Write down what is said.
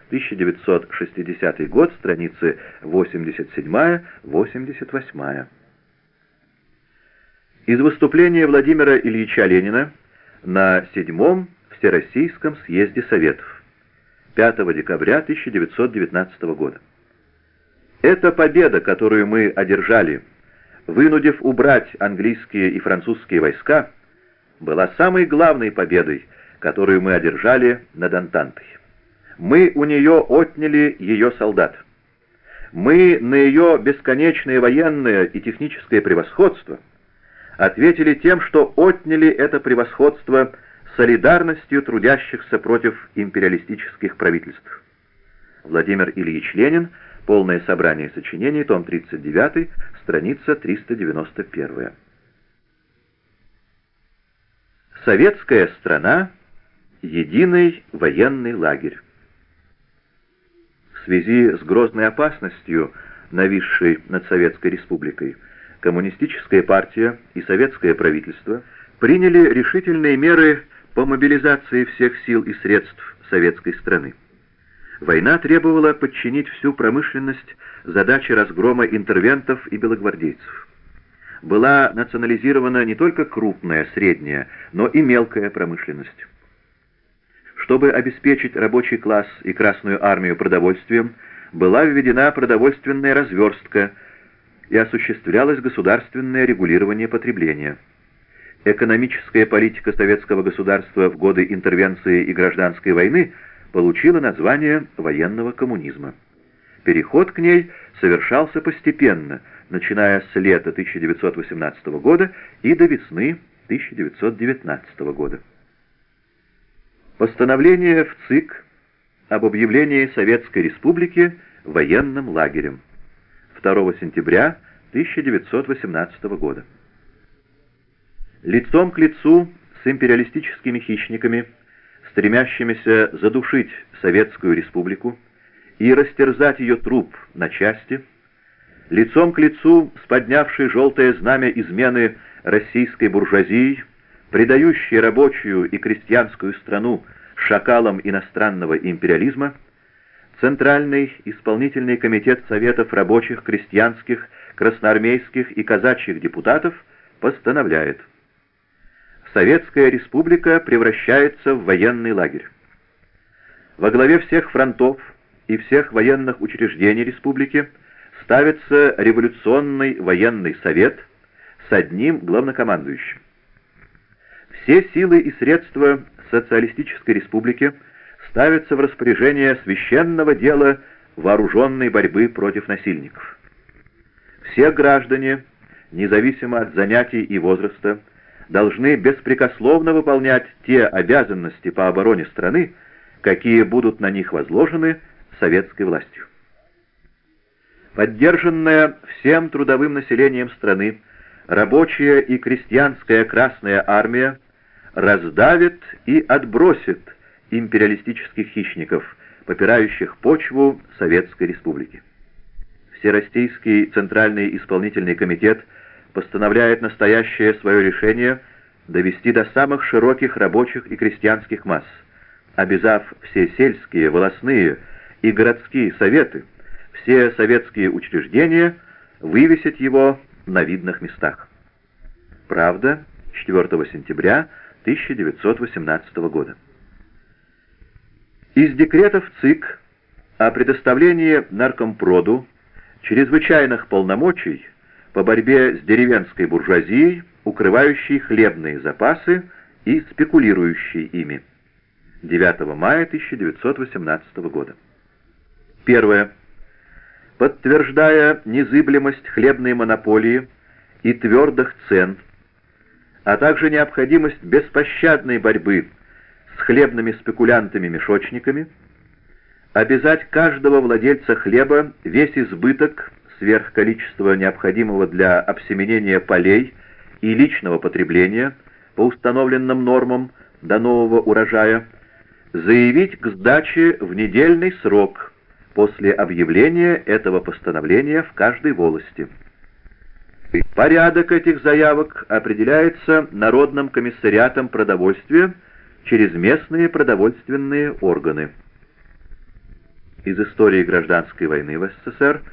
1960 год, страницы 87-88. Из выступления Владимира Ильича Ленина на 7-м Всероссийском съезде Советов 5 декабря 1919 года. Эта победа, которую мы одержали, вынудив убрать английские и французские войска, была самой главной победой, которую мы одержали над Антантой. Мы у нее отняли ее солдат. Мы на ее бесконечное военное и техническое превосходство ответили тем, что отняли это превосходство солидарностью трудящихся против империалистических правительств. Владимир Ильич Ленин. Полное собрание сочинений, том 39, страница 391. Советская страна — единый военный лагерь. В связи с грозной опасностью, нависшей над Советской Республикой, Коммунистическая партия и советское правительство приняли решительные меры по мобилизации всех сил и средств советской страны. Война требовала подчинить всю промышленность задаче разгрома интервентов и белогвардейцев. Была национализирована не только крупная, средняя, но и мелкая промышленность. Чтобы обеспечить рабочий класс и Красную армию продовольствием, была введена продовольственная разверстка и осуществлялось государственное регулирование потребления. Экономическая политика советского государства в годы интервенции и гражданской войны получила название военного коммунизма. Переход к ней совершался постепенно, начиная с лета 1918 года и до весны 1919 года. Постановление в ЦИК об объявлении Советской Республики военным лагерем 2 сентября 1918 года. Лицом к лицу с империалистическими хищниками, стремящимися задушить Советскую Республику и растерзать ее труп на части, лицом к лицу с поднявшей желтое знамя измены российской буржуазии, предающей рабочую и крестьянскую страну шакалам иностранного империализма, Центральный исполнительный комитет Советов рабочих, крестьянских, красноармейских и казачьих депутатов постановляет: Советская Республика превращается в военный лагерь. Во главе всех фронтов и всех военных учреждений республики ставится революционный военный совет с одним главнокомандующим. Все силы и средства социалистической республики ставятся в распоряжение священного дела вооруженной борьбы против насильников. Все граждане, независимо от занятий и возраста, должны беспрекословно выполнять те обязанности по обороне страны, какие будут на них возложены советской властью. Поддержанная всем трудовым населением страны, рабочая и крестьянская Красная армия раздавит и отбросит империалистических хищников, попирающих почву Советской Республики. Всероссийский Центральный исполнительный комитет постановляет настоящее свое решение довести до самых широких рабочих и крестьянских масс, обязав все сельские, волостные и городские советы, все советские учреждения вывесить его на видных местах. Правда, 4 сентября 1918 года. Из декретов ЦИК о предоставлении Наркомпроду чрезвычайных полномочий по борьбе с деревенской буржуазией, укрывающей хлебные запасы и спекулирующей ими. 9 мая 1918 года. Первое. Подтверждая незыблемость хлебной монополии и твердых цен, а также необходимость беспощадной борьбы с хлебными спекулянтами-мешочниками, обязать каждого владельца хлеба весь избыток сверх количества необходимого для обсеменения полей и личного потребления по установленным нормам до нового урожая заявить к сдаче в недельный срок после объявления этого постановления в каждой волости. Порядок этих заявок определяется Народным комиссариатом продовольствия через местные продовольственные органы. из истории гражданской войны в СССР